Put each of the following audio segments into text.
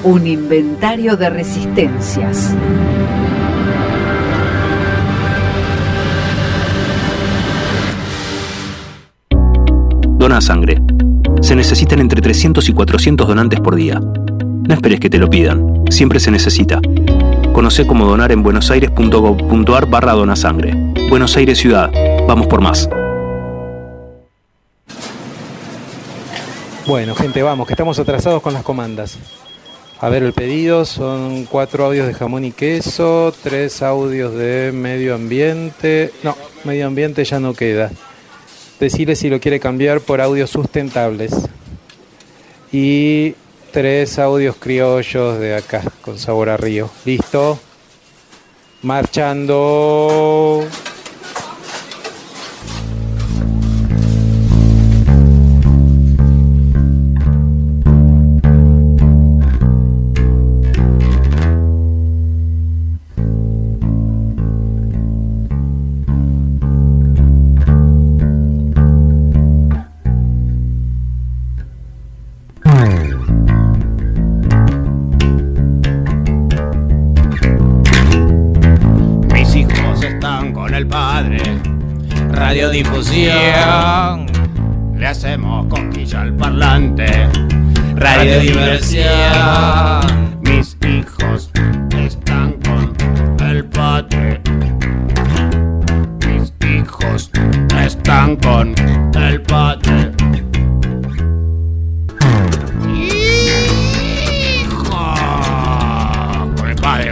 Un inventario de resistencias. Dona sangre. Se necesitan entre 300 y 400 donantes por día. No esperes que te lo pidan. Siempre se necesita. Conoce cómo donar en buenosaires.gov.ar/donasangre. Buenos Aires Ciudad. Vamos por más. Bueno, gente, vamos, que estamos atrasados con las comandas. A ver, el pedido son 4 audios de jamón y queso, 3 audios de medio ambiente. No, medio ambiente ya no queda. Decirle si lo quiere cambiar por audios sustentables. Y 3 audios criollos de acá, con sabor a río. ¿Listo? Marchando. Radiodifusión, le hacemos cosquilla al parlante. Radiodiversión, mis hijos están con el padre. Mis hijos están con el padre. Hijo, con el padre.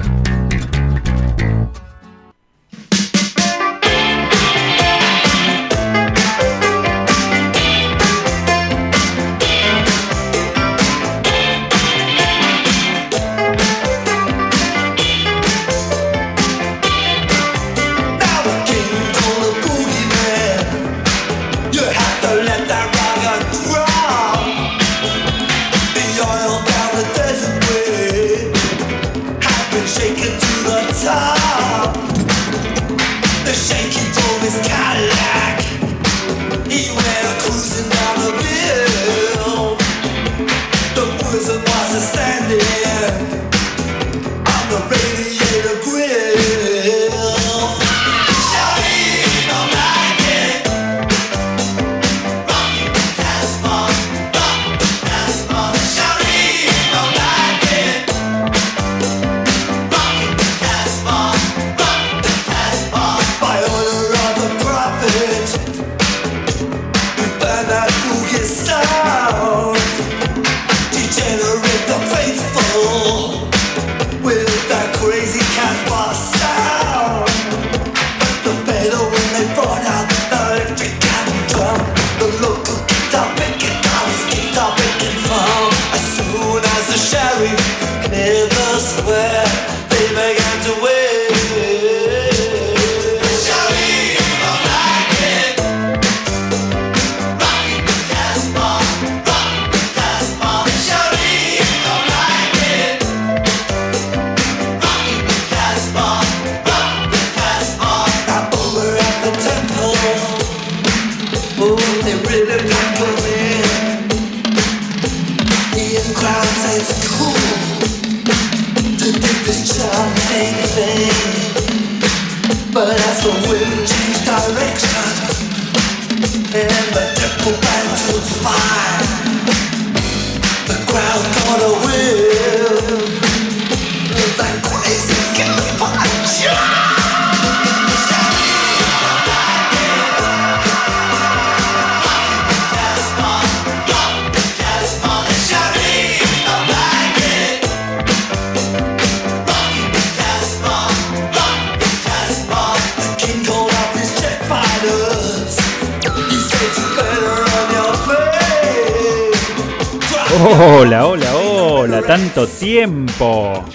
Hola, hola, hola, tanto tiempo.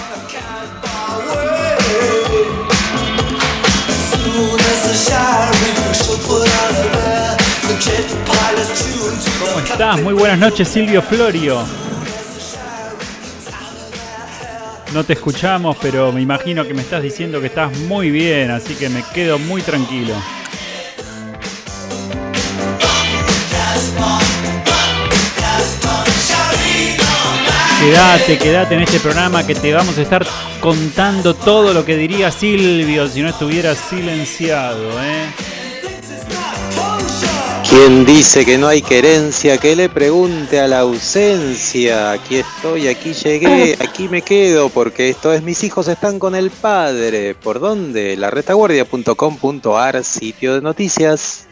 ¿Cómo estás? Muy buenas noches, Silvio Florio. No te escuchamos, pero me imagino que me estás diciendo que estás muy bien, así que me quedo muy tranquilo. Quédate en este programa que te vamos a estar contando todo lo que diría Silvio si no estuviera silenciado, Quien dice que no hay querencia, que le pregunte a la ausencia. Aquí estoy, aquí llegué, aquí me quedo, porque esto es Mis hijos están con el padre. ¿Por dónde? laretaguardia.com.ar, sitio de noticias.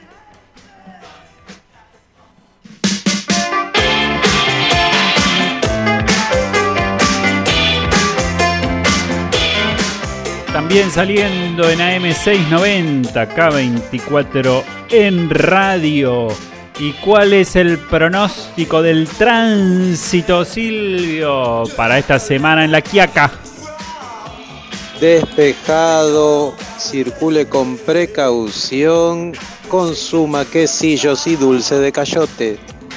También saliendo en AM690, K24 en radio. ¿Y cuál es el pronóstico del tránsito, Silvio, para esta semana en La Quiaca? Despejado, circule con precaución, consuma quesillos y dulce de cayote.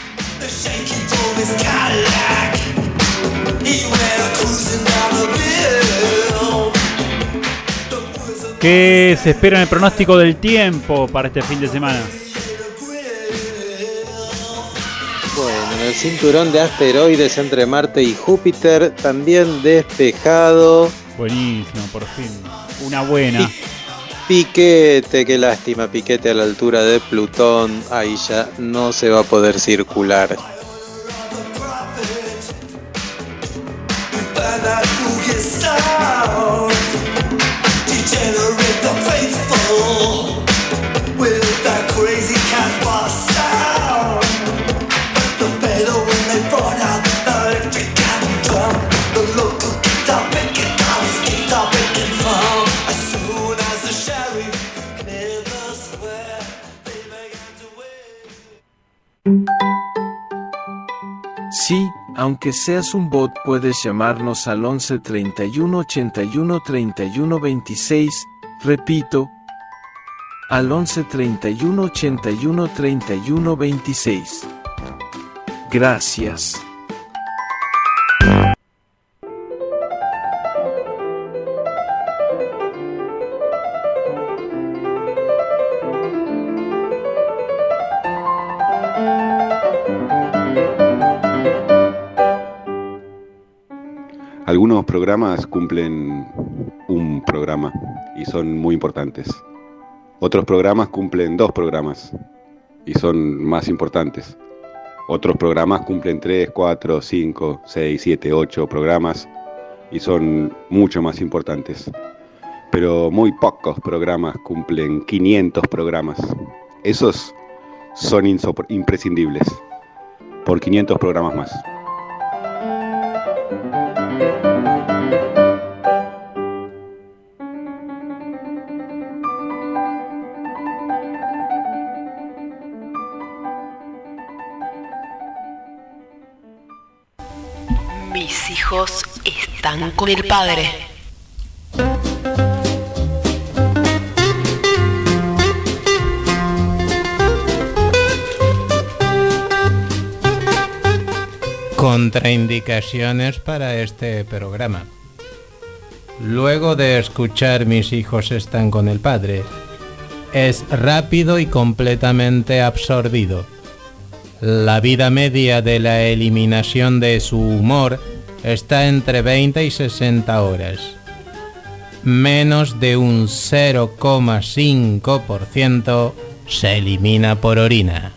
¿Qué se espera en el pronóstico del tiempo para este fin de semana? Bueno, en el cinturón de asteroides entre Marte y Júpiter, también despejado. Buenísimo, por fin. Una buena. Piquete, qué lástima, piquete a la altura de Plutón. Ahí ya no se va a poder circular. Sí, aunque seas un bot, puedes llamarnos al 11 31 81 31 26. Repito, al 11 31 81 31 26. Gracias. Algunos programas cumplen un programa y son muy importantes. Otros programas cumplen 2 programas y son más importantes. Otros programas cumplen 3, 4, 5, 6, 7, 8 programas y son mucho más importantes. Pero muy pocos programas cumplen 500 programas. Esos son imprescindibles. Por 500 programas más. Mis hijos están con el padre. Contraindicaciones para este programa. Luego de escuchar Mis hijos están con el padre, es rápido y completamente absorbido. La vida media de la eliminación de su humor está entre 20 y 60 horas. Menos de un 0,5% se elimina por orina.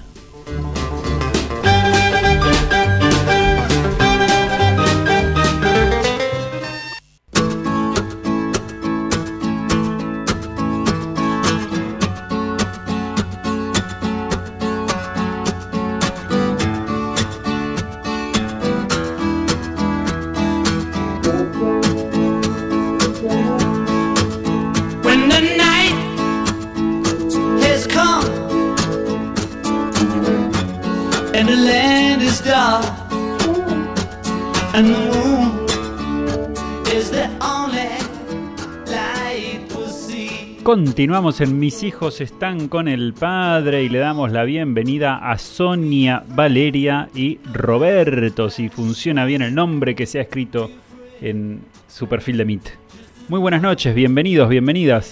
Continuamos en Mis hijos están con el padre y le damos la bienvenida a Sonia, Valeria y Roberto, si funciona bien el nombre que se ha escrito en su perfil de Meet. Muy buenas noches, bienvenidos, bienvenidas.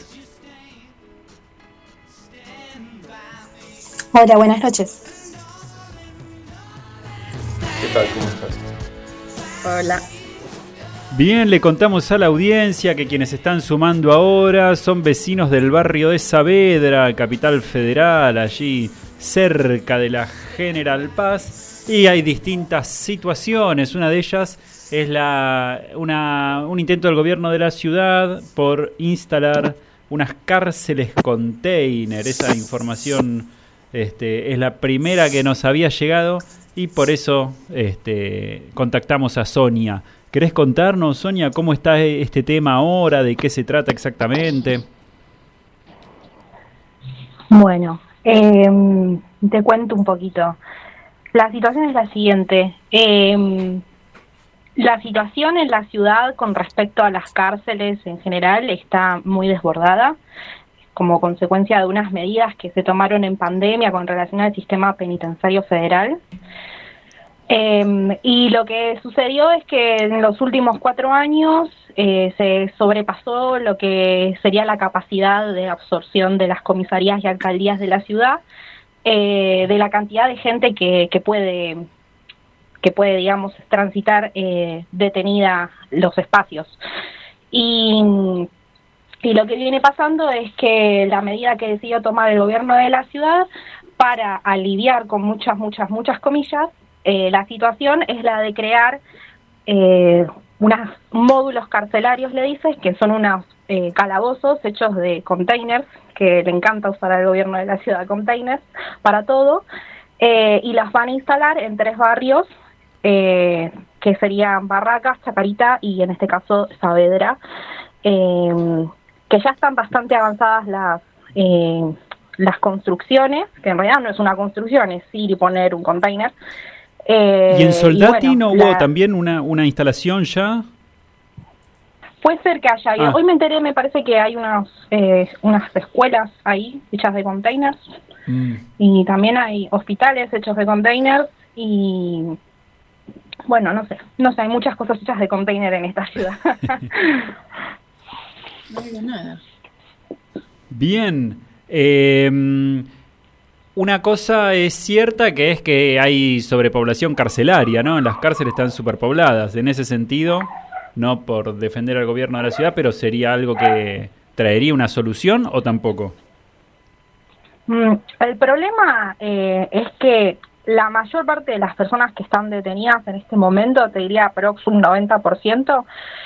Hola, buenas noches. ¿Qué tal? ¿Cómo estás? Hola. Bien, le contamos a la audiencia que quienes están sumando ahora son vecinos del barrio de Saavedra, Capital Federal, allí cerca de la General Paz, y hay distintas situaciones. Una de ellas es un intento del gobierno de la ciudad por instalar unas cárceles container. Esa información es la primera que nos había llegado y por eso contactamos a Sonia. ¿Querés contarnos, Sonia, cómo está este tema ahora? ¿De qué se trata exactamente? Bueno, te cuento un poquito. La situación es la siguiente. La situación en la ciudad con respecto a las cárceles en general está muy desbordada, como consecuencia de unas medidas que se tomaron en pandemia con relación al sistema penitenciario federal. Y lo que sucedió es que en los últimos 4 años se sobrepasó lo que sería la capacidad de absorción de las comisarías y alcaldías de la ciudad, de la cantidad de gente que puede, digamos, transitar detenida los espacios. Y lo que viene pasando es que la medida que decidió tomar el gobierno de la ciudad para aliviar con muchas comillas la situación es la de crear unos módulos carcelarios, le dices, que son unos calabozos hechos de containers, que le encanta usar al gobierno de la ciudad containers para todo, y las van a instalar en 3 barrios, que serían Barracas, Chacarita y en este caso Saavedra, que ya están bastante avanzadas las construcciones, que en realidad no es una construcción, es ir y poner un container. ¿Y en Soldati no hubo también una instalación ya? Puede ser que haya. Hoy me enteré, me parece que hay unas escuelas ahí hechas de containers. Y también hay hospitales hechos de containers y bueno, no sé, hay muchas cosas hechas de container en esta ciudad. No digo nada. Bien. Una cosa es cierta, que es que hay sobrepoblación carcelaria, ¿no? Las cárceles están superpobladas. En ese sentido, no por defender al gobierno de la ciudad, pero ¿sería algo que traería una solución o tampoco? El problema es que la mayor parte de las personas que están detenidas en este momento, te diría un 90%,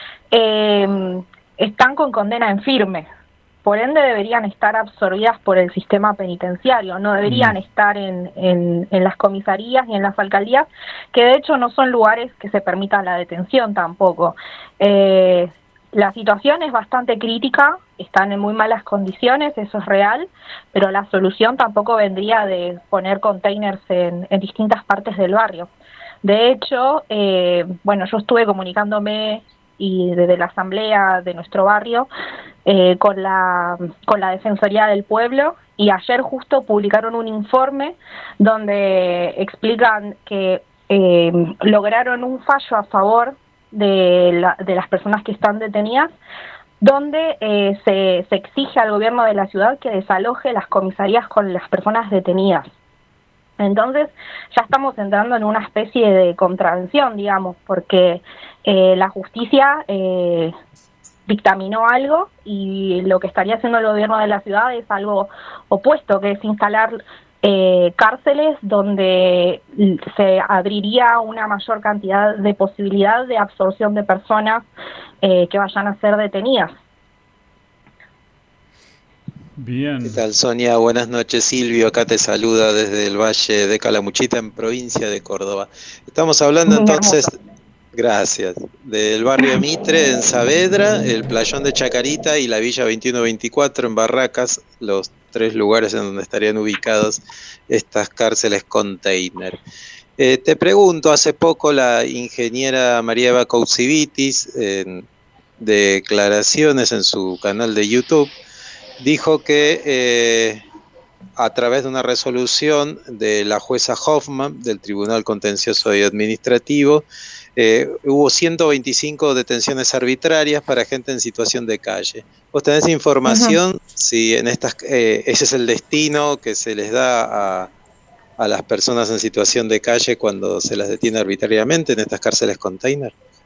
están con condena en firme. Por ende deberían estar absorbidas por el sistema penitenciario, no deberían estar en las comisarías ni en las alcaldías, que de hecho no son lugares que se permita la detención tampoco. La situación es bastante crítica, están en muy malas condiciones, eso es real, pero la solución tampoco vendría de poner containers en distintas partes del barrio. De hecho, yo estuve comunicándome y desde la asamblea de nuestro barrio con la Defensoría del Pueblo, y ayer justo publicaron un informe donde explican que lograron un fallo a favor de las personas que están detenidas, donde se exige al gobierno de la ciudad que desaloje las comisarías con las personas detenidas. Entonces ya estamos entrando en una especie de contravención, digamos, porque la justicia dictaminó algo y lo que estaría haciendo el gobierno de la ciudad es algo opuesto, que es instalar cárceles donde se abriría una mayor cantidad de posibilidad de absorción de personas que vayan a ser detenidas. Bien. ¿Qué tal, Sonia? Buenas noches, Silvio. Acá te saluda desde el Valle de Calamuchita, en provincia de Córdoba. Estamos hablando entonces, gracias, del barrio Mitre en Saavedra, el Playón de Chacarita y la Villa 2124 en Barracas, los 3 lugares en donde estarían ubicadas estas cárceles container. Te pregunto, hace poco la ingeniera María Eva Cousivitis, en declaraciones en su canal de YouTube, dijo que a través de una resolución de la jueza Hoffman del Tribunal Contencioso y Administrativo, hubo 125 detenciones arbitrarias para gente en situación de calle. ¿Vos tenés información si en estas ese es el destino que se les da a las personas en situación de calle cuando se las detiene arbitrariamente en estas cárceles container?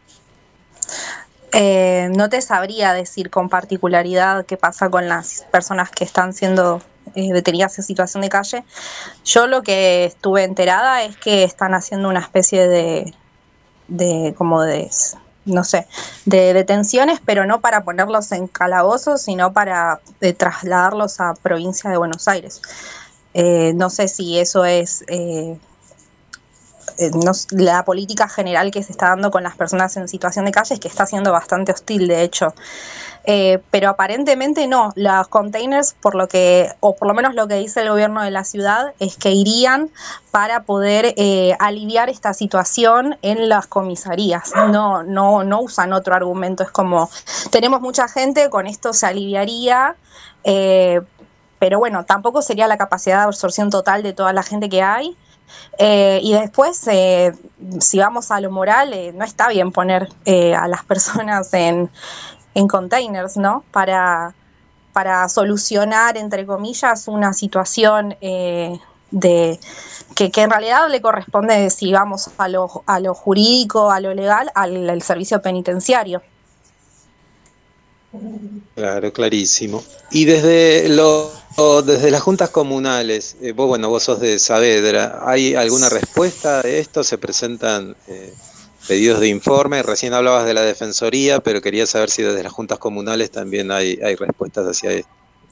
No te sabría decir con particularidad qué pasa con las personas que están siendo detenidas en situación de calle. Yo lo que estuve enterada es que están haciendo una especie no sé, de detenciones, pero no para ponerlos en calabozos, sino para trasladarlos a provincia de Buenos Aires. No sé si eso es la política general que se está dando con las personas en situación de calle, es que está siendo bastante hostil, de hecho. Pero aparentemente no, los containers, por lo menos lo que dice el gobierno de la ciudad, es que irían para poder aliviar esta situación en las comisarías. No usan otro argumento, es como, tenemos mucha gente, con esto se aliviaría, pero bueno, tampoco sería la capacidad de absorción total de toda la gente que hay. Y después, si vamos a lo moral, no está bien poner a las personas en containers, ¿no? Para solucionar, entre comillas, una situación que en realidad le corresponde, si vamos a lo jurídico, a lo legal, al servicio penitenciario. Claro, clarísimo. Y desde las juntas comunales, vos sos de Saavedra, ¿hay alguna respuesta de esto? ¿Se presentan pedidos de informe? Recién hablabas de la Defensoría, pero quería saber si desde las juntas comunales también hay respuestas hacia esto.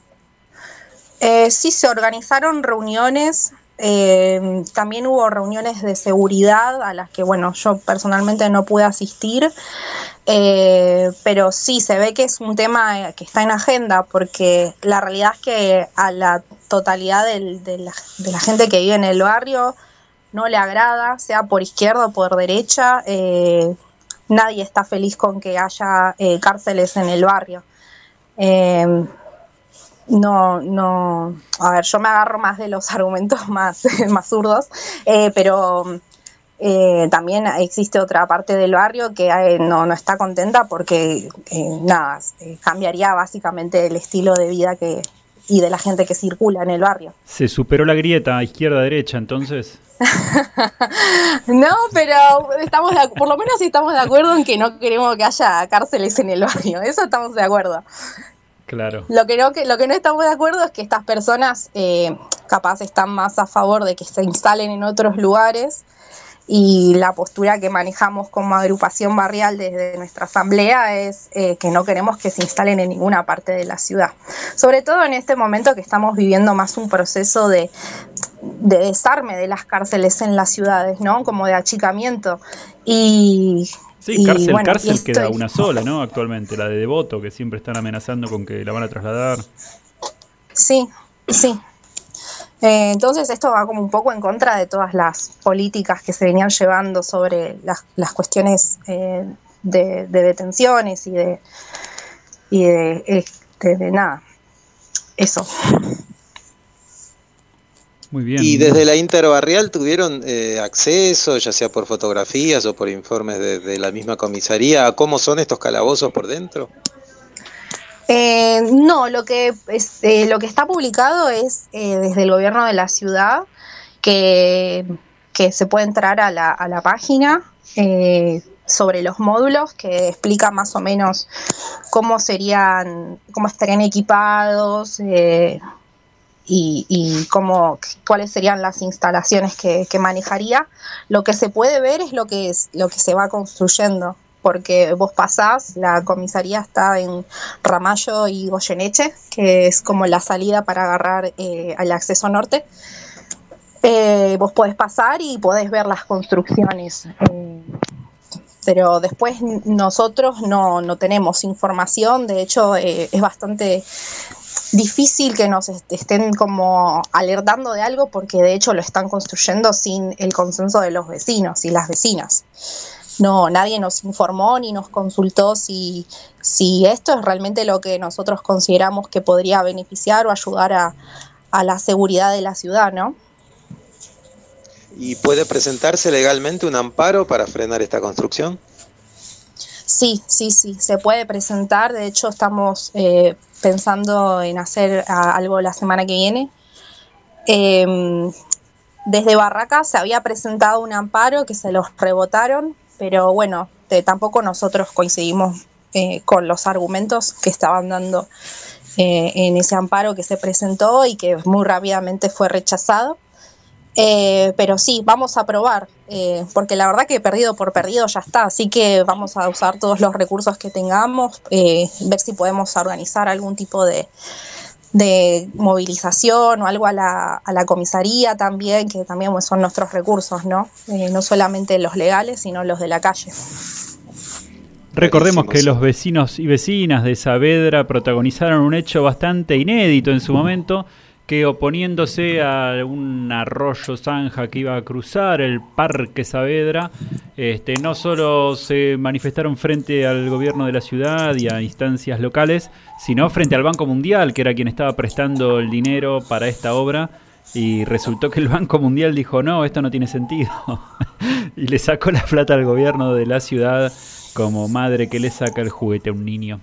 Sí, se organizaron reuniones, también hubo reuniones de seguridad a las que, bueno, yo personalmente no pude asistir, pero sí, se ve que es un tema que está en agenda, porque la realidad es que a la totalidad de la gente que vive en el barrio no le agrada, sea por izquierda o por derecha, nadie está feliz con que haya cárceles en el barrio. No, a ver, yo me agarro más de los argumentos más zurdos, pero también existe otra parte del barrio que no está contenta porque cambiaría básicamente el estilo de vida y de la gente que circula en el barrio. ¿Se superó la grieta izquierda-derecha entonces? No, pero por lo menos estamos de acuerdo en que no queremos que haya cárceles en el barrio, eso estamos de acuerdo. Claro. Lo que no estamos de acuerdo es que estas personas capaz están más a favor de que se instalen en otros lugares, y la postura que manejamos como agrupación barrial desde nuestra asamblea es que no queremos que se instalen en ninguna parte de la ciudad. Sobre todo en este momento que estamos viviendo más un proceso de desarme de las cárceles en las ciudades, ¿no? Como de achicamiento. Sí, cárcel queda una sola, ¿no? Actualmente, la de Devoto, que siempre están amenazando con que la van a trasladar. Sí. Entonces esto va como un poco en contra de todas las políticas que se venían llevando sobre las cuestiones de detenciones y de nada, eso. Muy bien. ¿Y desde la interbarrial tuvieron acceso, ya sea por fotografías o por informes de la misma comisaría, a cómo son estos calabozos por dentro? No, lo que está publicado es desde el gobierno de la ciudad, que se puede entrar a la página sobre los módulos, que explica más o menos cómo estarían equipados y cuáles serían las instalaciones que manejaría. Lo que se puede ver es lo que se va construyendo, porque vos pasás, la comisaría está en Ramallo y Goyeneche, que es como la salida para agarrar al acceso norte. Vos podés pasar y podés ver las construcciones, pero después nosotros no tenemos información. De hecho, es bastante difícil que nos estén como alertando de algo, porque de hecho lo están construyendo sin el consenso de los vecinos y las vecinas. No, nadie nos informó ni nos consultó si esto es realmente lo que nosotros consideramos que podría beneficiar o ayudar a la seguridad de la ciudad, ¿no? ¿Y puede presentarse legalmente un amparo para frenar esta construcción? Sí, se puede presentar. De hecho, estamos pensando en hacer algo la semana que viene. Desde Barracas se había presentado un amparo que se los rebotaron, pero bueno, tampoco nosotros coincidimos con los argumentos que estaban dando en ese amparo que se presentó y que muy rápidamente fue rechazado. Pero sí, vamos a probar, porque la verdad que perdido por perdido ya está, así que vamos a usar todos los recursos que tengamos, ver si podemos organizar algún tipo de movilización o algo a la comisaría también, que también son nuestros recursos, ¿no? No solamente los legales, sino los de la calle. Recordemos que los vecinos y vecinas de Saavedra protagonizaron un hecho bastante inédito en su momento, que oponiéndose a un arroyo zanja que iba a cruzar el Parque Saavedra, no solo se manifestaron frente al gobierno de la ciudad y a instancias locales, sino frente al Banco Mundial, que era quien estaba prestando el dinero para esta obra, y resultó que el Banco Mundial dijo, no, esto no tiene sentido, y le sacó la plata al gobierno de la ciudad como madre que le saca el juguete a un niño.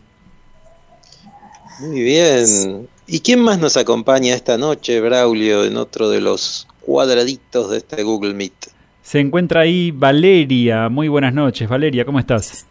Muy bien. ¿Y quién más nos acompaña esta noche, Braulio, en otro de los cuadraditos de este Google Meet? Se encuentra ahí Valeria. Muy buenas noches, Valeria, ¿cómo estás?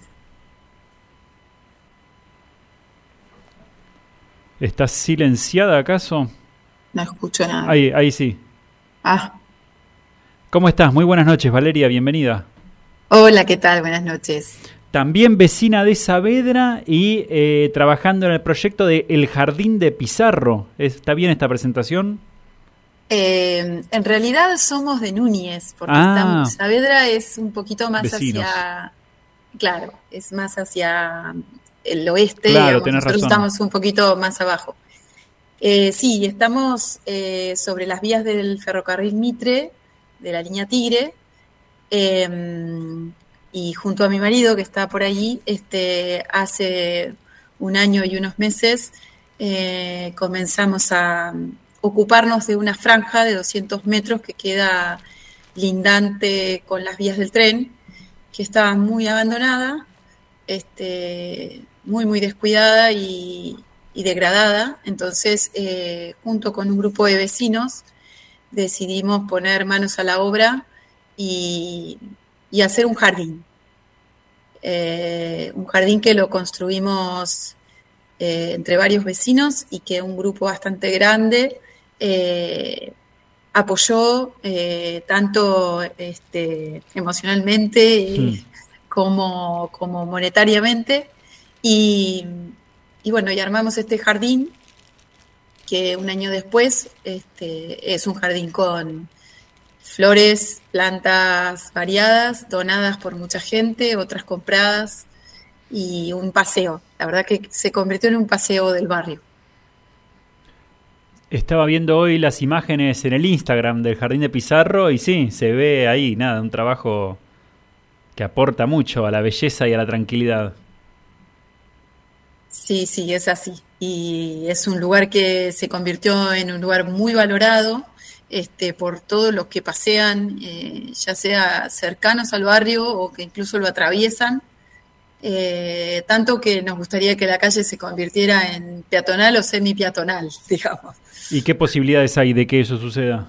¿Estás silenciada acaso? No escucho nada. Ahí sí. Ah. ¿Cómo estás? Muy buenas noches, Valeria, bienvenida. Hola, ¿qué tal? Buenas noches. También vecina de Saavedra y trabajando en el proyecto de El Jardín de Pizarro. ¿Está bien esta presentación? En realidad somos de Núñez, porque Saavedra es un poquito más vecinos. Claro, es más hacia el oeste, claro, digamos, nosotros estamos un poquito más abajo. Sí, estamos sobre las vías del ferrocarril Mitre, de la línea Tigre, y junto a mi marido que está por allí, hace un año y unos meses comenzamos a ocuparnos de una franja de 200 metros que queda lindante con las vías del tren, que estaba muy abandonada, muy descuidada y degradada. Entonces, junto con un grupo de vecinos, decidimos poner manos a la obra y hacer un jardín. Un jardín que lo construimos entre varios vecinos y que un grupo bastante grande apoyó tanto emocionalmente como monetariamente. Y bueno, y armamos este jardín que un año después es un jardín con flores, plantas variadas, donadas por mucha gente, otras compradas, y un paseo. La verdad que se convirtió en un paseo del barrio. Estaba viendo hoy las imágenes en el Instagram del Jardín de Pizarro y sí, se ve ahí, un trabajo que aporta mucho a la belleza y a la tranquilidad. Sí, es así. Y es un lugar que se convirtió en un lugar muy valorado, por todos los que pasean, ya sea cercanos al barrio o que incluso lo atraviesan, tanto que nos gustaría que la calle se convirtiera en peatonal o semi-peatonal, digamos. ¿Y qué posibilidades hay de que eso suceda?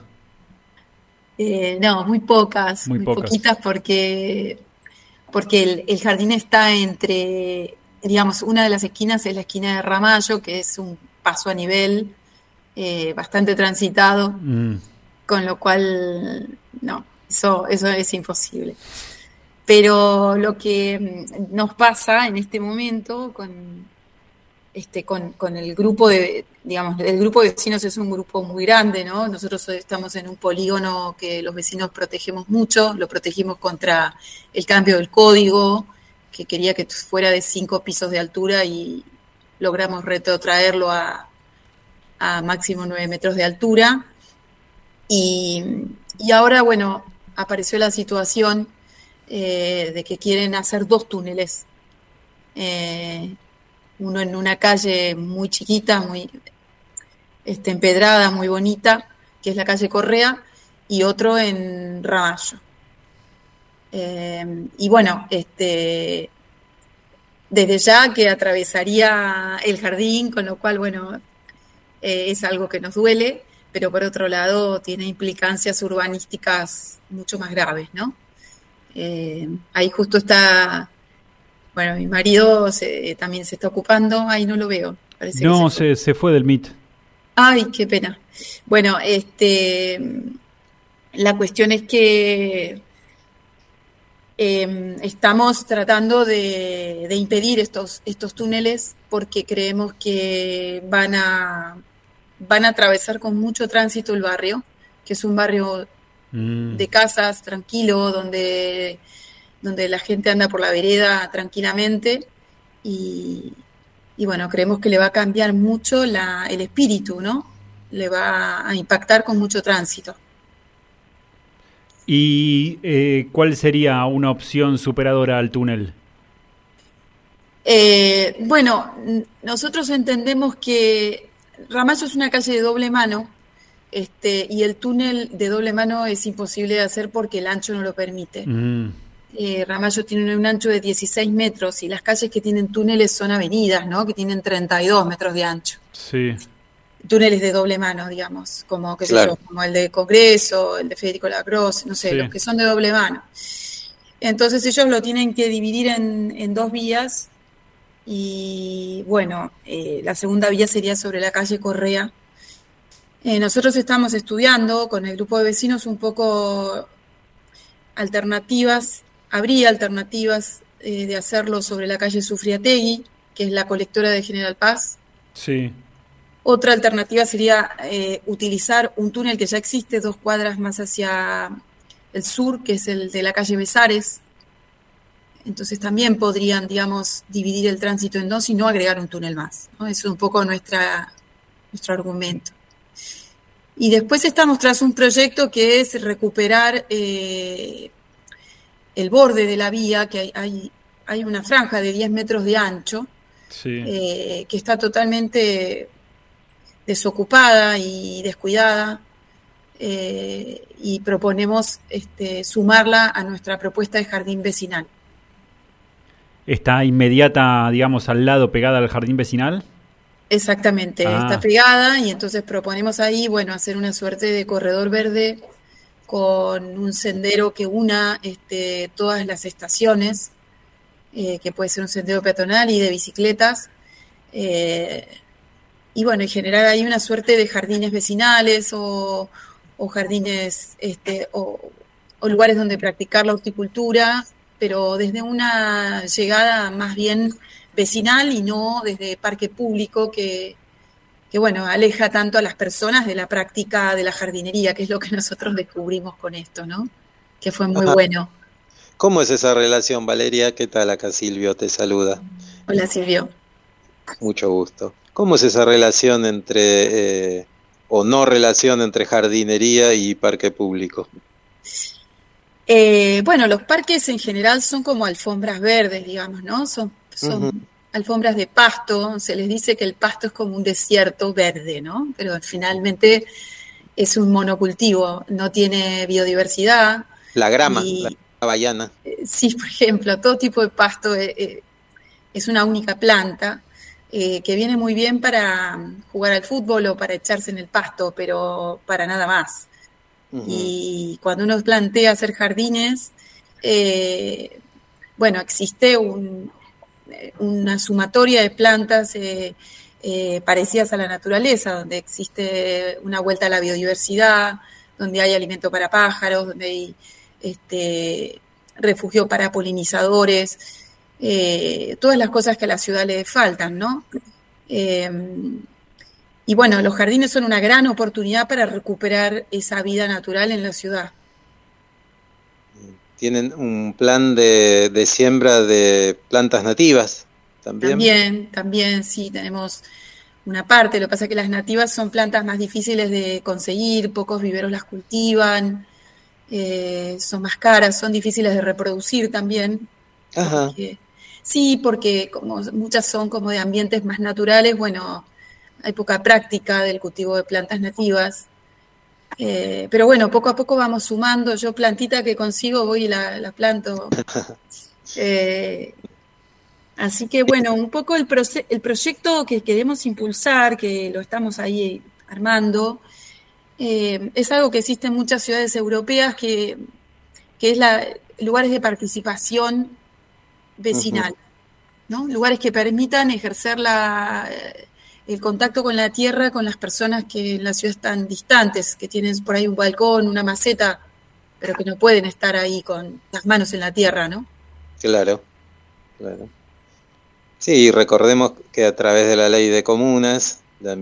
No, muy pocas, muy poquitas, porque el jardín está entre, digamos, una de las esquinas es la esquina de Ramallo, que es un paso a nivel bastante transitado, con lo cual, no, eso es imposible. Pero lo que nos pasa en este momento con el grupo de, digamos, el grupo de vecinos es un grupo muy grande, ¿no? Nosotros estamos en un polígono que los vecinos protegemos mucho, lo protegimos contra el cambio del código, que quería que fuera de 5 pisos de altura y logramos retrotraerlo a máximo 9 metros de altura. Y ahora, bueno, apareció la situación de que quieren hacer 2 túneles. Uno en una calle muy chiquita, muy empedrada, muy bonita, que es la calle Correa, y otro en Ramallo. Y bueno, desde ya que atravesaría el jardín, con lo cual, bueno, es algo que nos duele, pero por otro lado tiene implicancias urbanísticas mucho más graves, ¿no? Ahí justo está Bueno, mi marido también se está ocupando. Ahí no lo veo. Parece No, que se fue del Meet. Ay, qué pena. Bueno, la cuestión es que estamos tratando de impedir estos túneles porque creemos que van a atravesar con mucho tránsito el barrio, que es un barrio de casas tranquilo, donde la gente anda por la vereda tranquilamente y bueno, creemos que le va a cambiar mucho el espíritu, ¿no? Le va a impactar con mucho tránsito. ¿Y cuál sería una opción superadora al túnel? Bueno, nosotros entendemos que Ramallo es una calle de doble mano, y el túnel de doble mano es imposible de hacer porque el ancho no lo permite. Ramallo tiene un ancho de 16 metros y las calles que tienen túneles son avenidas, ¿no? Que tienen 32 metros de ancho. Sí. Túneles de doble mano, digamos, como Claro. como el de Congreso, el de Federico Lacroze, no sé, Sí. los que son de doble mano. Entonces ellos lo tienen que dividir en dos vías y bueno, la segunda vía sería sobre la calle Correa. Nosotros estamos estudiando con el grupo de vecinos un poco alternativas, habría alternativas de hacerlo sobre la calle Sufriategui, que es la colectora de General Paz. Sí. Otra alternativa sería utilizar un túnel que ya existe 2 cuadras más hacia el sur, que es el de la calle Besares. Entonces también podrían, digamos, dividir el tránsito en dos y no agregar un túnel más, ¿no? Eso es un poco nuestro argumento. Y después estamos tras un proyecto que es recuperar el borde de la vía, que hay una franja de 10 metros de ancho, Sí. que está totalmente desocupada y descuidada, y proponemos sumarla a nuestra propuesta de jardín vecinal. ¿Está inmediata, digamos, al lado, pegada al jardín vecinal? Exactamente, Ah. está pegada y entonces proponemos ahí, bueno, hacer una suerte de corredor verde con un sendero que una todas las estaciones, que puede ser un sendero peatonal y de bicicletas, y bueno, y generar ahí una suerte de jardines vecinales o jardines o lugares donde practicar la horticultura, pero desde una llegada más bien vecinal y no desde parque público que bueno, aleja tanto a las personas de la práctica de la jardinería, que es lo que nosotros descubrimos con esto, ¿no? Que fue muy Ajá. bueno. ¿Cómo es esa relación, Valeria? ¿Qué tal? Acá Silvio te saluda. Hola, Silvio. Mucho gusto. ¿Cómo es esa relación entre, o no relación entre jardinería y parque público? Bueno, los parques en general son como alfombras verdes, digamos, ¿no? Son Ujú. alfombras de pasto. Se les dice que el pasto es como un desierto verde, ¿no? Pero finalmente es un monocultivo, no tiene biodiversidad. La grama, Y- la bahiana. Sí, por ejemplo, todo tipo de pasto es una única planta que viene muy bien para jugar al fútbol o para echarse en el pasto, pero para nada más. Ujú. Y cuando uno plantea hacer jardines, bueno, existe una sumatoria de plantas parecidas a la naturaleza, donde existe una vuelta a la biodiversidad, donde hay alimento para pájaros, donde hay refugio para polinizadores, todas las cosas que a la ciudad le faltan, ¿no? Y bueno, los jardines son una gran oportunidad para recuperar esa vida natural en la ciudad. ¿Tienen un plan de siembra de plantas nativas también? También, sí, tenemos una parte. Lo que pasa es que las nativas son plantas más difíciles de conseguir, pocos viveros las cultivan, son más caras, son difíciles de reproducir también. Ajá. Porque como muchas son como de ambientes más naturales, bueno, hay poca práctica del cultivo de plantas nativas. Pero bueno, poco a poco vamos sumando. Yo plantita que consigo voy y la planto. Así que bueno, un poco el proyecto que queremos impulsar, que lo estamos ahí armando, es algo que existe en muchas ciudades europeas, que es lugares de participación vecinal. ¿no? Lugares que permitan ejercer el contacto con la tierra, con las personas que en la ciudad están distantes, que tienen por ahí un balcón, una maceta, pero que no pueden estar ahí con las manos en la tierra, ¿no? Claro. Sí, recordemos que a través de la ley de comunas, la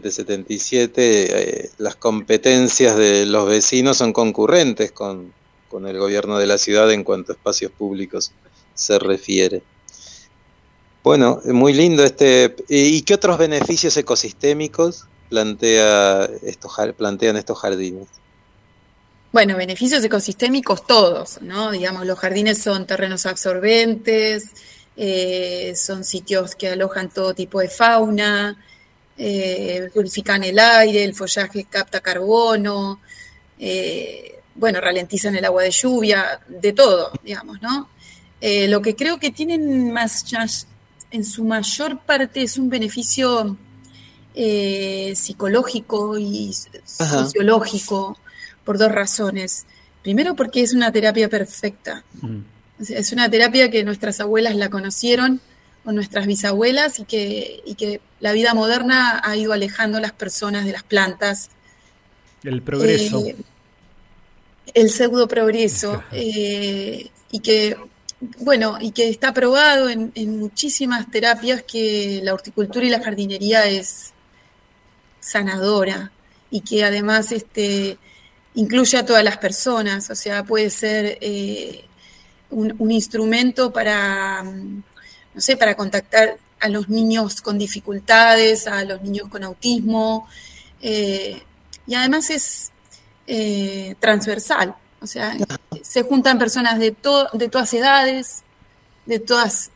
1777, las competencias de los vecinos son concurrentes con el gobierno de la ciudad en cuanto a espacios públicos se refiere. Bueno, muy lindo ¿Y qué otros beneficios ecosistémicos plantean estos jardines? Bueno, beneficios ecosistémicos todos, ¿no? Digamos, los jardines son terrenos absorbentes, son sitios que alojan todo tipo de fauna, purifican el aire, el follaje capta carbono, ralentizan el agua de lluvia, de todo, digamos, ¿no? Lo que creo que tienen en su mayor parte es un beneficio psicológico y sociológico, por dos razones. Primero, porque es una terapia perfecta. O sea, es una terapia que nuestras abuelas la conocieron, o nuestras bisabuelas, y que la vida moderna ha ido alejando a las personas de las plantas. El progreso. El pseudo progreso. Y que está probado en muchísimas terapias que la horticultura y la jardinería es sanadora, y que además incluye a todas las personas. O sea, puede ser un instrumento para contactar a los niños con dificultades, a los niños con autismo, y además es transversal. O sea, se juntan personas de todas edades, de todos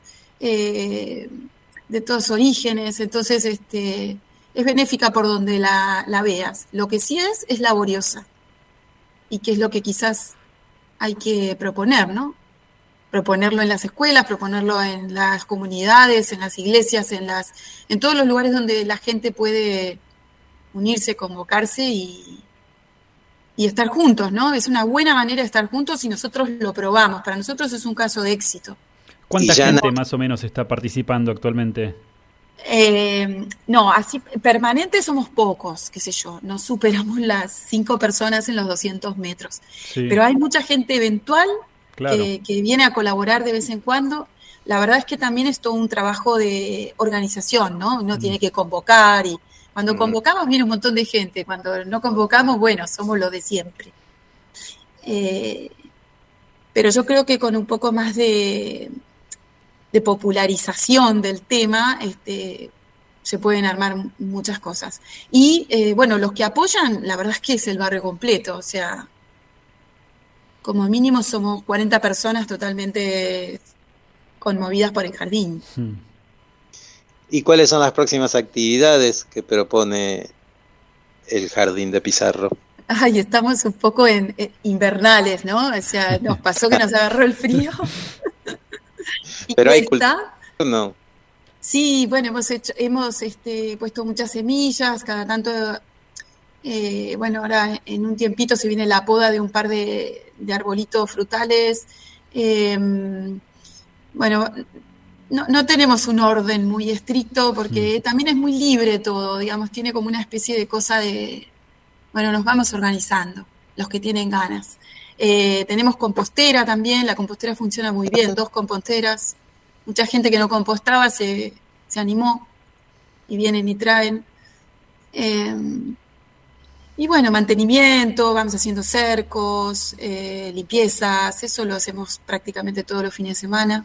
orígenes, entonces es benéfica por donde la veas. Lo que sí es laboriosa, y que es lo que quizás hay que proponer, ¿no? Proponerlo en las escuelas, proponerlo en las comunidades, en las iglesias, en todos los lugares donde la gente puede unirse, convocarse y estar juntos, ¿no? Es una buena manera de estar juntos y nosotros lo probamos. Para nosotros es un caso de éxito. ¿Cuánta gente más o menos está participando actualmente? No, así permanentes somos pocos, qué sé yo, no superamos las 5 personas en los 200 metros. Sí. Pero hay mucha gente eventual, claro, que viene a colaborar de vez en cuando. La verdad es que también es todo un trabajo de organización, ¿no? Uno tiene que convocar, y cuando convocamos viene un montón de gente, cuando no convocamos, bueno, somos los de siempre. Pero yo creo que con un poco más de popularización del tema, se pueden armar muchas cosas. Y los que apoyan, la verdad es que es el barrio completo, o sea, como mínimo somos 40 personas totalmente conmovidas por el jardín. ¿Y cuáles son las próximas actividades que propone el Jardín de Pizarro? Ay, estamos un poco en invernales, ¿no? O sea, nos pasó que nos agarró el frío. Pero hay cultura, ¿no? Sí, bueno, hemos puesto muchas semillas, cada tanto, ahora en un tiempito se viene la poda de un par de arbolitos frutales. No tenemos un orden muy estricto porque también es muy libre todo, digamos, tiene como una especie de cosa de, nos vamos organizando, los que tienen ganas. Tenemos compostera también, la compostera funciona muy bien, 2 composteras. Mucha gente que no compostaba se animó y vienen y traen. Mantenimiento, vamos haciendo cercos, limpiezas, eso lo hacemos prácticamente todos los fines de semana.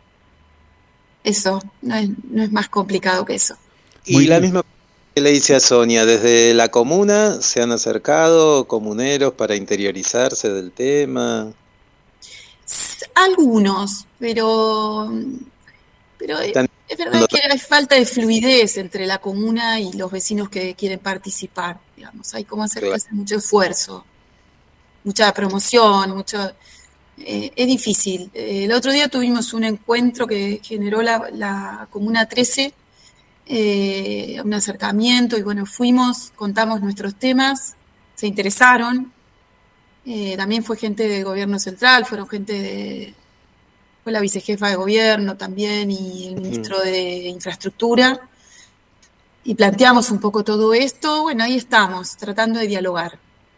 Eso, no es más complicado que eso. Y la misma que le dice a Sonia, desde la comuna se han acercado comuneros para interiorizarse del tema. Algunos, pero es verdad que hay falta de fluidez entre la comuna y los vecinos que quieren participar, digamos, hay como hacer mucho esfuerzo, mucha promoción, es difícil. El otro día tuvimos un encuentro que generó la Comuna 13, un acercamiento, y fuimos, contamos nuestros temas, se interesaron. También fue gente del gobierno central, fueron gente fue la vicejefa de gobierno también y el ministro de Infraestructura, y planteamos un poco todo esto. Bueno, ahí estamos, tratando de dialogar.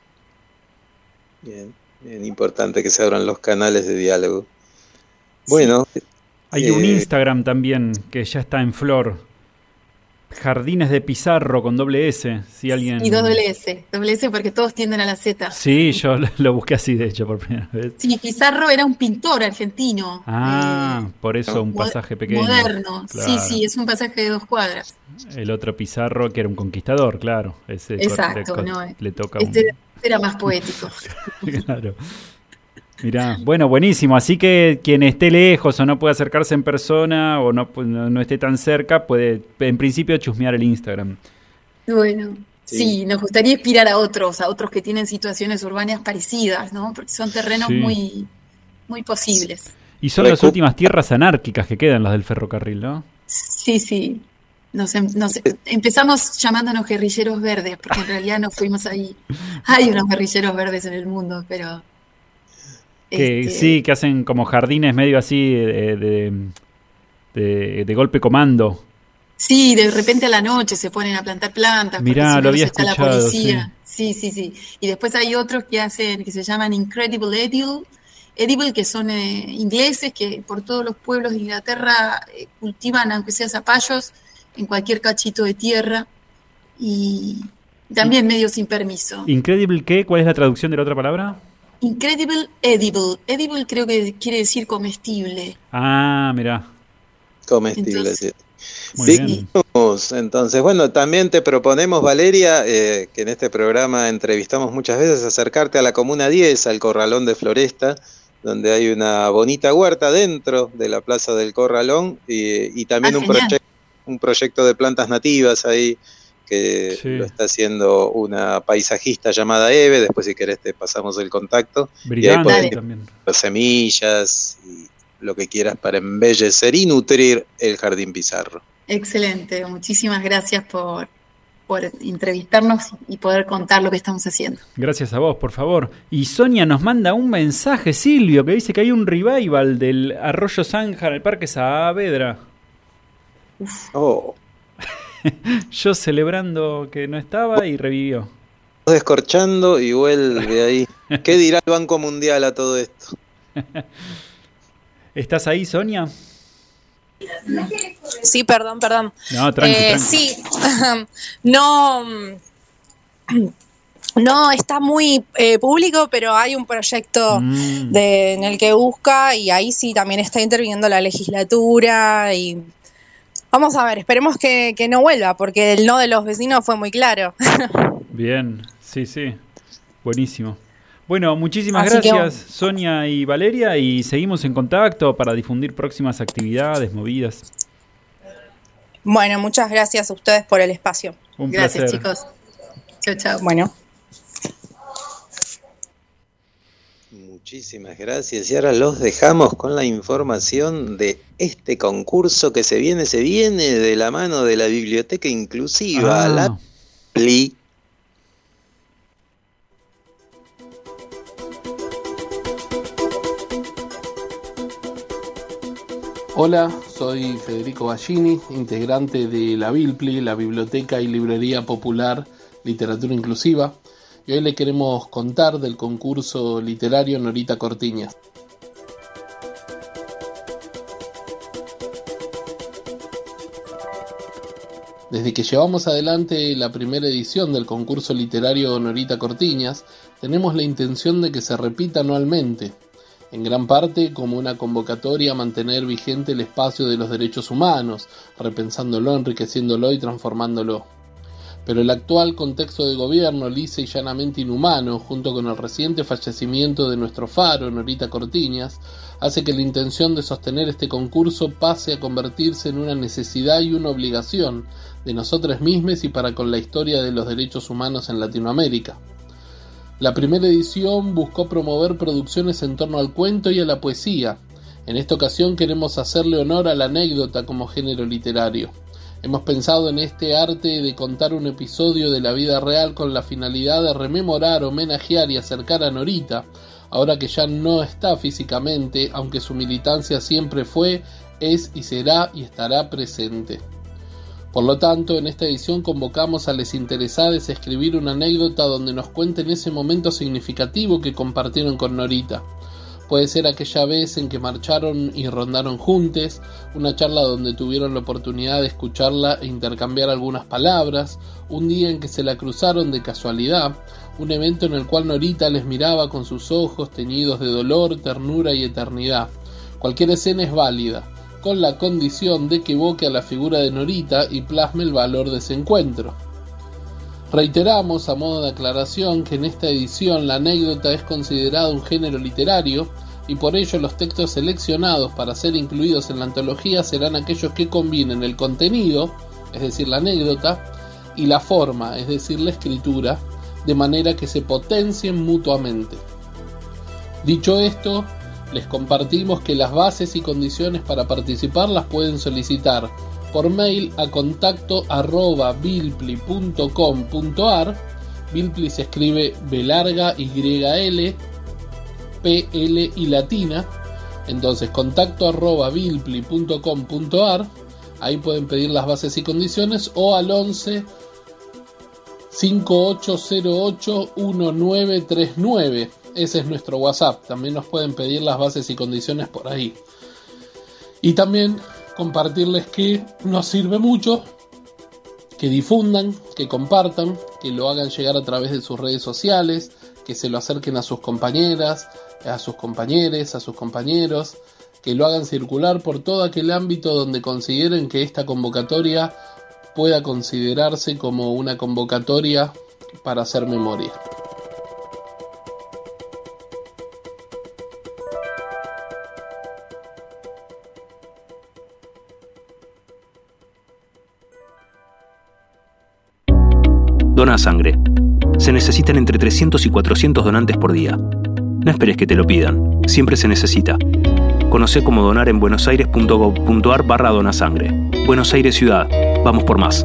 Bien, bien importante que se abran los canales de diálogo. Bueno. Hay un Instagram también que ya está en flor. Jardines de Pizarro con doble S, si alguien... Y doble S porque todos tienden a la Z. Sí, yo lo busqué así, de hecho, por primera vez. Sí, Pizarro era un pintor argentino. Por eso un pasaje pequeño. Moderno, claro. Sí, es un pasaje de 2 cuadras. El otro Pizarro, que era un conquistador, claro. Exacto, le toca era más poético. Claro. Mirá, bueno, buenísimo. Así que quien esté lejos o no pueda acercarse en persona o no esté tan cerca, puede en principio chusmear el Instagram. Bueno, sí, nos gustaría inspirar a otros que tienen situaciones urbanas parecidas, ¿no? Porque son terrenos muy, muy posibles. Y son las últimas tierras anárquicas que quedan, las del ferrocarril, ¿no? Sí. Empezamos llamándonos guerrilleros verdes, porque en realidad no fuimos ahí. Hay unos guerrilleros verdes en el mundo, pero... Sí, que hacen como jardines medio así de golpe comando. Sí, de repente a la noche se ponen a plantar plantas. Mirá, lo había escuchado. La policía. Sí. Y después hay otros que se llaman Incredible Edible, que son ingleses, que por todos los pueblos de Inglaterra cultivan, aunque sea zapallos, en cualquier cachito de tierra. Y también medio sin permiso. ¿Incredible qué? ¿Cuál es la traducción de la otra palabra? Incredible Edible. Edible creo que quiere decir comestible. Mirá. Comestible, entonces, sí. Entonces, bueno, también te proponemos, Valeria, que en este programa entrevistamos muchas veces, acercarte a la Comuna 10, al Corralón de Floresta, donde hay una bonita huerta dentro de la Plaza del Corralón y también un proyecto de plantas nativas ahí, que lo está haciendo una paisajista llamada Eve. Después, si querés, te pasamos el contacto. Brillante, y ahí podés las semillas y lo que quieras para embellecer y nutrir el Jardín Pizarro. Excelente, muchísimas gracias por entrevistarnos y poder contar lo que estamos haciendo. Gracias a vos, por favor. Y Sonia nos manda un mensaje, Silvio, que dice que hay un revival del Arroyo Zanja en el Parque Saavedra. Yo celebrando que no estaba y revivió. Descorchando y vuelve ahí. ¿Qué dirá el Banco Mundial a todo esto? ¿Estás ahí, Sonia? Sí, perdón. No, tranqui. Sí, no está muy público, pero hay un proyecto en el que busca, y ahí sí también está interviniendo la legislatura y... Vamos a ver, esperemos que no vuelva, porque el no de los vecinos fue muy claro. Bien, sí. Buenísimo. Bueno, muchísimas gracias, Sonia y Valeria, y seguimos en contacto para difundir próximas actividades, movidas. Bueno, muchas gracias a ustedes por el espacio. Un placer. Gracias, chicos. Chao. Bueno. Muchísimas gracias. Y ahora los dejamos con la información de este concurso que se viene de la mano de la Biblioteca Inclusiva, la PLI. Hola, soy Federico Ballini, integrante de la BILPLI, la Biblioteca y Librería Popular Literatura Inclusiva, y hoy le queremos contar del concurso literario Norita Cortiñas. Desde que llevamos adelante la primera edición del concurso literario Norita Cortiñas, tenemos la intención de que se repita anualmente, en gran parte como una convocatoria a mantener vigente el espacio de los derechos humanos, repensándolo, enriqueciéndolo y transformándolo. Pero el actual contexto de gobierno lisa y llanamente inhumano, junto con el reciente fallecimiento de nuestro faro, Norita Cortiñas, hace que la intención de sostener este concurso pase a convertirse en una necesidad y una obligación de nosotros mismos y para con la historia de los derechos humanos en Latinoamérica. La primera edición buscó promover producciones en torno al cuento y a la poesía. En esta ocasión queremos hacerle honor a la anécdota como género literario. Hemos pensado en este arte de contar un episodio de la vida real con la finalidad de rememorar, homenajear y acercar a Norita ahora que ya no está físicamente, aunque su militancia siempre fue, es y será y estará presente. Por lo tanto, en esta edición convocamos a los interesados a escribir una anécdota donde nos cuenten ese momento significativo que compartieron con Norita. Puede ser aquella vez en que marcharon y rondaron juntos, una charla donde tuvieron la oportunidad de escucharla e intercambiar algunas palabras, un día en que se la cruzaron de casualidad, un evento en el cual Norita les miraba con sus ojos teñidos de dolor, ternura y eternidad. Cualquier escena es válida, con la condición de que evoque a la figura de Norita y plasme el valor de ese encuentro. Reiteramos, a modo de aclaración, que en esta edición la anécdota es considerada un género literario y por ello los textos seleccionados para ser incluidos en la antología serán aquellos que combinen el contenido, es decir, la anécdota, y la forma, es decir, la escritura, de manera que se potencien mutuamente. Dicho esto, les compartimos que las bases y condiciones para participar las pueden solicitar por mail a contacto@bilpli.com.ar. Bilpli se escribe B larga YL, PL y latina. Entonces contacto@bilpli.com.ar. Ahí pueden pedir las bases y condiciones, o al 11 5808 1939. Ese es nuestro WhatsApp. También nos pueden pedir las bases y condiciones por ahí. Y también compartirles que nos sirve mucho que difundan, que compartan, que lo hagan llegar a través de sus redes sociales, que se lo acerquen a sus compañeras, a sus compañeros, a sus compañeros, que lo hagan circular por todo aquel ámbito donde consideren que esta convocatoria pueda considerarse como una convocatoria para hacer memoria. Dona sangre. Se necesitan entre 300 y 400 donantes por día. No esperes que te lo pidan. Siempre se necesita. Conoce cómo donar en buenosaires.gov.ar/donasangre. Buenos Aires Ciudad. Vamos por más.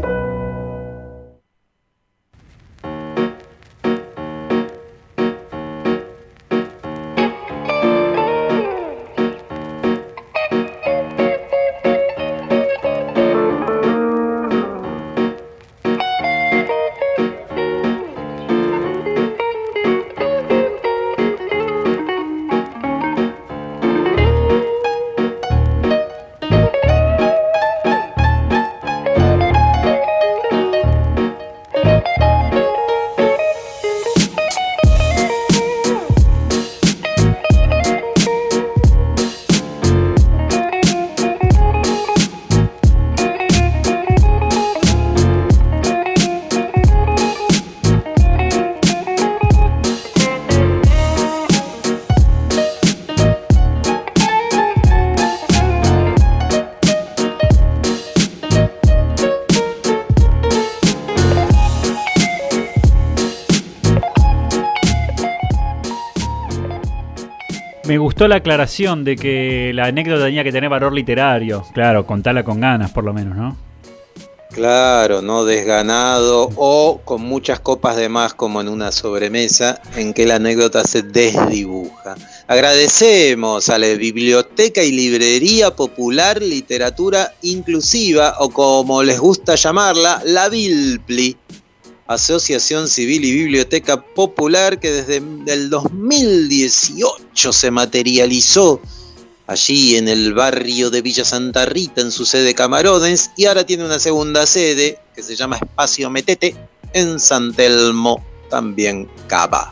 Me gustó la aclaración de que la anécdota tenía que tener valor literario. Claro, contala con ganas, por lo menos, ¿no? Claro, no desganado o con muchas copas de más como en una sobremesa en que la anécdota se desdibuja. Agradecemos a la Biblioteca y Librería Popular Literatura Inclusiva, o como les gusta llamarla, la Bilpli, Asociación Civil y Biblioteca Popular, que desde el 2018 se materializó allí en el barrio de Villa Santa Rita, en su sede Camarones, y ahora tiene una segunda sede que se llama Espacio Metete en San Telmo, también Cava.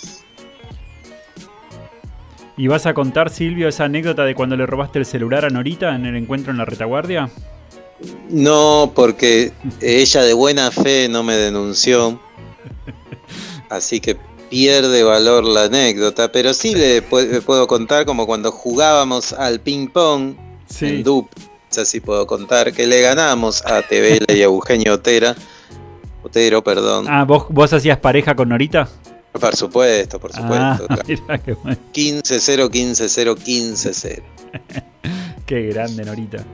¿Y vas a contar, Silvio, esa anécdota de cuando le robaste el celular a Norita en el encuentro en la retaguardia? No, porque ella de buena fe no me denunció, así que pierde valor la anécdota, pero sí le puedo contar como cuando jugábamos al ping pong en DUP, así puedo contar que le ganamos a Tevela y a Eugenio Otero. Ah, ¿vos hacías pareja con Norita? Por supuesto. Ah, mirá qué bueno. 15-0, 15-0, 15-0. Qué grande, Norita.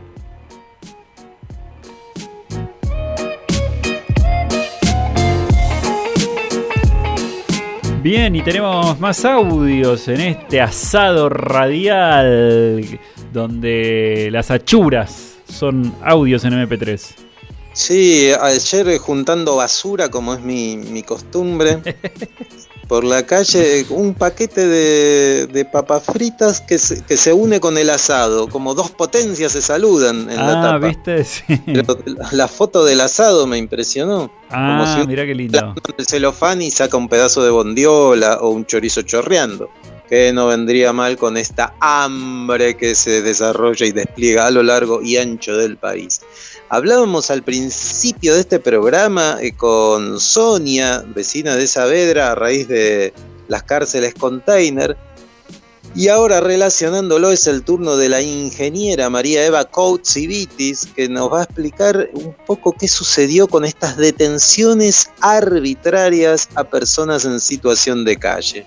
Bien, y tenemos más audios en este asado radial donde las achuras son audios en MP3. Sí, ayer juntando basura, como es mi costumbre, por la calle, un paquete de papas fritas que se une con el asado, como dos potencias se saludan en la tapa. ¿Viste? Sí. Pero la foto del asado me impresionó. Como si mirá qué lindo. El celofán y saca un pedazo de bondiola o un chorizo chorreando, que no vendría mal con esta hambre que se desarrolla y despliega a lo largo y ancho del país. Hablábamos al principio de este programa con Sonia, vecina de Saavedra, a raíz de las cárceles container, y ahora relacionándolo es el turno de la ingeniera María Eva Coutsivitis, que nos va a explicar un poco qué sucedió con estas detenciones arbitrarias a personas en situación de calle.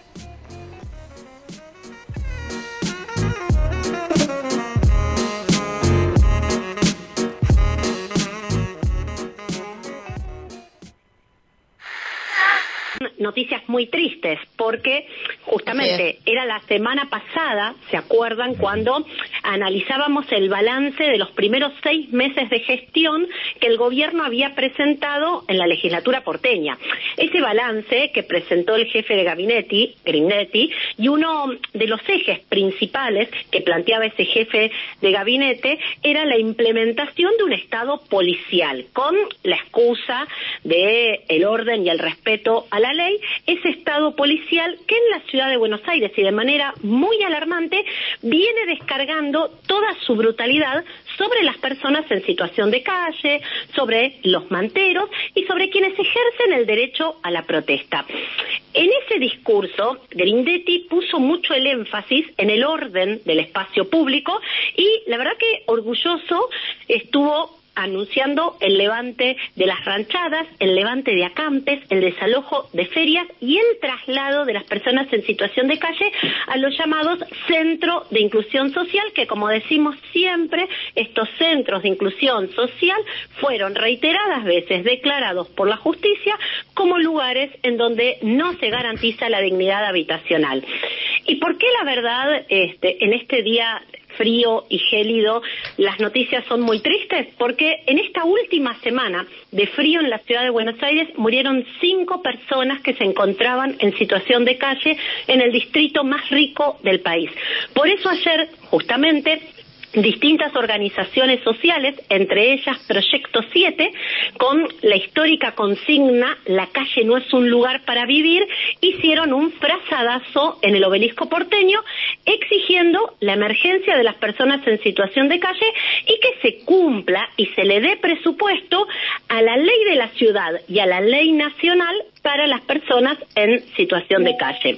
Noticias muy tristes, porque justamente era la semana pasada, ¿se acuerdan? Cuando analizábamos el balance de los primeros 6 meses de gestión que el gobierno había presentado en la legislatura porteña. Ese balance que presentó el jefe de gabinete, Grindetti, y uno de los ejes principales que planteaba ese jefe de gabinete era la implementación de un Estado policial, con la excusa de el orden y el respeto a la ley, ese Estado policial que en la ciudad de Buenos Aires y de manera muy alarmante viene descargando toda su brutalidad sobre las personas en situación de calle, sobre los manteros y sobre quienes ejercen el derecho a la protesta. En ese discurso, Grindetti puso mucho el énfasis en el orden del espacio público y la verdad que orgulloso estuvo anunciando el levante de las ranchadas, el levante de acampes, el desalojo de ferias y el traslado de las personas en situación de calle a los llamados centros de inclusión social, que como decimos siempre, estos centros de inclusión social fueron reiteradas veces declarados por la justicia como lugares en donde no se garantiza la dignidad habitacional. ¿Y por qué la verdad en este día frío y gélido las noticias son muy tristes? Porque en esta última semana de frío en la ciudad de Buenos Aires murieron 5 personas que se encontraban en situación de calle en el distrito más rico del país. Por eso ayer, justamente, distintas organizaciones sociales, entre ellas Proyecto 7, con la histórica consigna "La calle no es un lugar para vivir", hicieron un frazadazo en el Obelisco porteño exigiendo la emergencia de las personas en situación de calle y que se cumpla y se le dé presupuesto a la ley de la ciudad y a la ley nacional para las personas en situación de calle.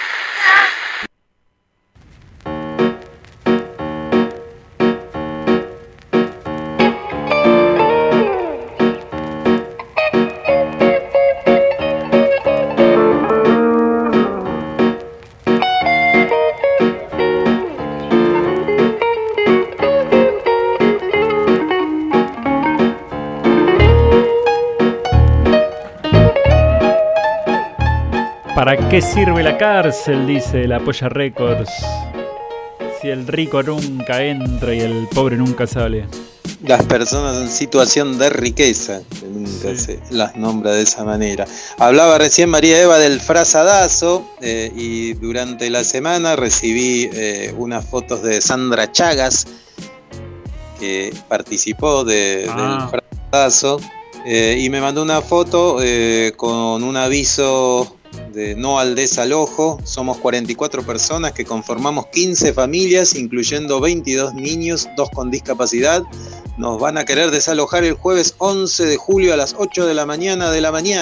¿Para qué sirve la cárcel?, dice la Polla Records, si el rico nunca entra y el pobre nunca sale. Las personas en situación de riqueza, que nunca se las nombra de esa manera. Hablaba recién María Eva del frazadazo y durante la semana recibí unas fotos de Sandra Chagas, que participó del frazadazo, y me mandó una foto con un aviso de no al desalojo. Somos 44 personas que conformamos 15 familias, incluyendo 22 niños, 2 con discapacidad. Nos van a querer desalojar el jueves 11 de julio a las 8 de la mañana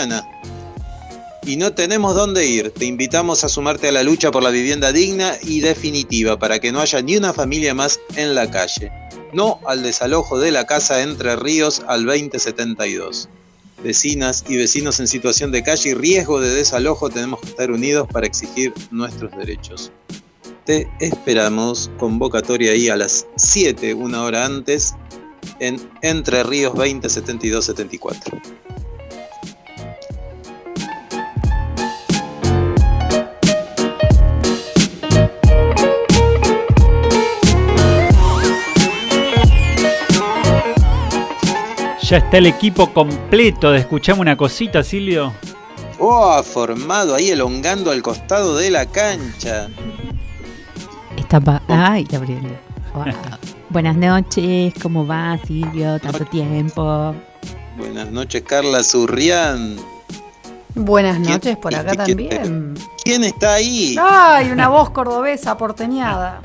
y no tenemos dónde ir. Te invitamos a sumarte a la lucha por la vivienda digna y definitiva para que no haya ni una familia más en la calle. No al desalojo de la casa Entre Ríos al 2072. Vecinas y vecinos en situación de calle y riesgo de desalojo, tenemos que estar unidos para exigir nuestros derechos. Te esperamos, convocatoria ahí a las 7, una hora antes, en Entre Ríos 2072-74. Ya está el equipo completo de Escuchame una cosita, Silvio. Formado ahí elongando al costado de la cancha. Ay, Gabriel. Wow. Buenas noches, ¿cómo va, Silvio? Tanto tiempo. Buenas noches, Carla Zurrián. Buenas noches por acá también. ¿Quién está ahí? Ay, una voz cordobesa porteñada.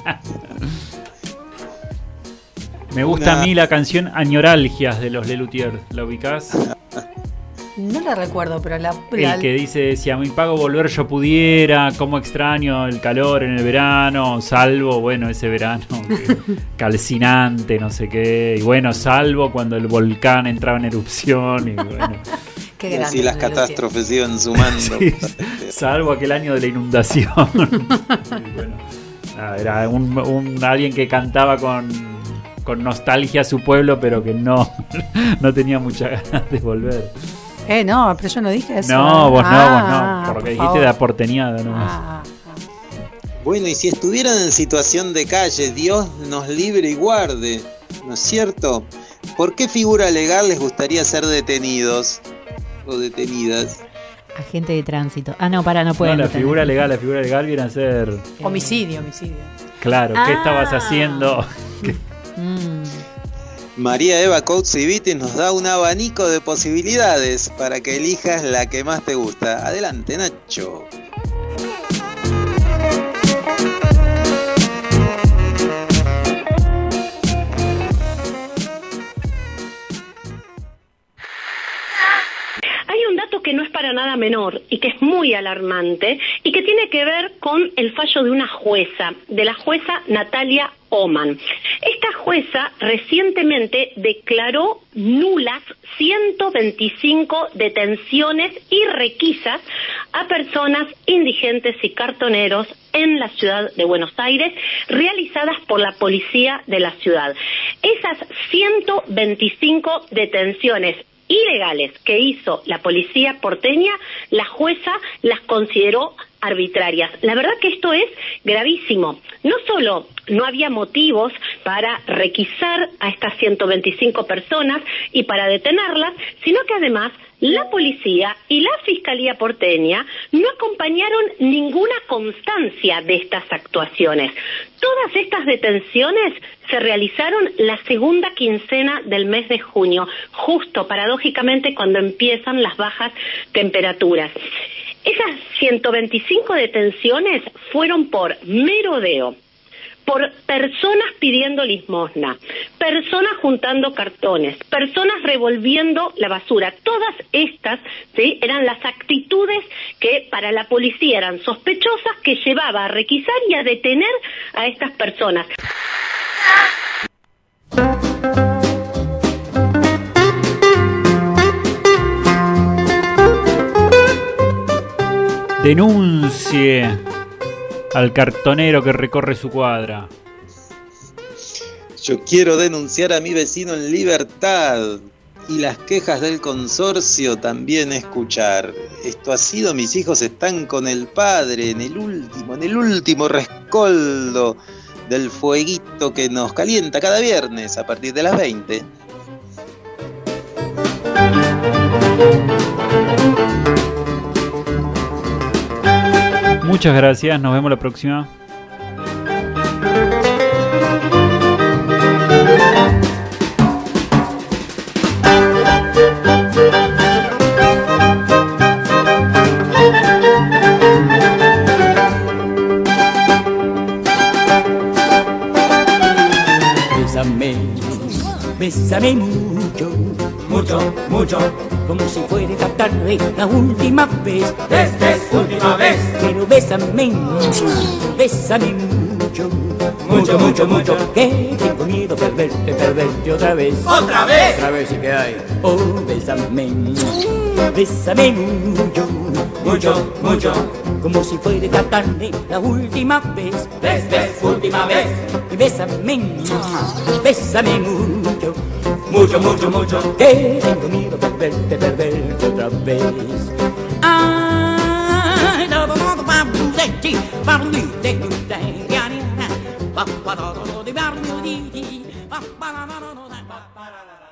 Me gusta a mí la canción Añoralgias de los Lelutier. ¿La ubicás? No la recuerdo, pero el que dice, si a mi pago volver yo pudiera, cómo extraño el calor en el verano, salvo, bueno, ese verano calcinante, no sé qué, y bueno, salvo cuando el volcán entraba en erupción, y bueno. Qué grande, así las catástrofes iban sumando. Sí, salvo aquel año de la inundación. Y bueno, era alguien que cantaba con nostalgia a su pueblo, pero que no tenía muchas ganas de volver. No, pero yo no dije eso. No, vos no. Por lo que dijiste favor. De aporteñada nomás. Bueno, y si estuvieran en situación de calle, Dios nos libre y guarde, ¿no es cierto? ¿Por qué figura legal les gustaría ser detenidos o detenidas? Agente de tránsito. No pueden. No, la figura legal viene a ser... Homicidio. Claro, ¿qué estabas haciendo? María Eva Coutsivitis nos da un abanico de posibilidades para que elijas la que más te gusta. Adelante, Nacho. Hay un dato que no es para nada menor y que es muy alarmante y que tiene que ver con el fallo de una jueza, de la jueza Natalia Oman. Esta jueza recientemente declaró nulas 125 detenciones y requisas a personas indigentes y cartoneros en la ciudad de Buenos Aires, realizadas por la policía de la ciudad. Esas 125 detenciones ilegales que hizo la policía porteña, la jueza las consideró arbitrarias. La verdad que esto es gravísimo. No solo no había motivos para requisar a estas 125 personas y para detenerlas, sino que además la policía y la Fiscalía porteña no acompañaron ninguna constancia de estas actuaciones. Todas estas detenciones se realizaron la segunda quincena del mes de junio, justo paradójicamente cuando empiezan las bajas temperaturas. Esas 125 detenciones fueron por merodeo, por personas pidiendo limosna, personas juntando cartones, personas revolviendo la basura. Todas estas, ¿sí?, eran las actitudes que para la policía eran sospechosas, que llevaba a requisar y a detener a estas personas. Denuncie al cartonero que recorre su cuadra. Yo quiero denunciar a mi vecino en libertad y las quejas del consorcio también escuchar. Esto ha sido Mis hijos están con el padre en el último rescoldo del fueguito que nos calienta cada viernes a partir de las 20. Muchas gracias, nos vemos la próxima. Bésame, bésame mucho, mucho, mucho, como si fuera esta tarde la última vez. Última vez. Pero bésame, bésame mucho, mucho, mucho, mucho, que tengo miedo perderte otra vez. ¿Otra vez? Otra vez sí que hay. Oh, bésame, bésame mucho, mucho, mucho, como si fuera esta tarde la última vez. Última vez. Y bésame, bésame mucho, mucho, mucho, mucho, que tengo miedo perderte otra vez. Ay,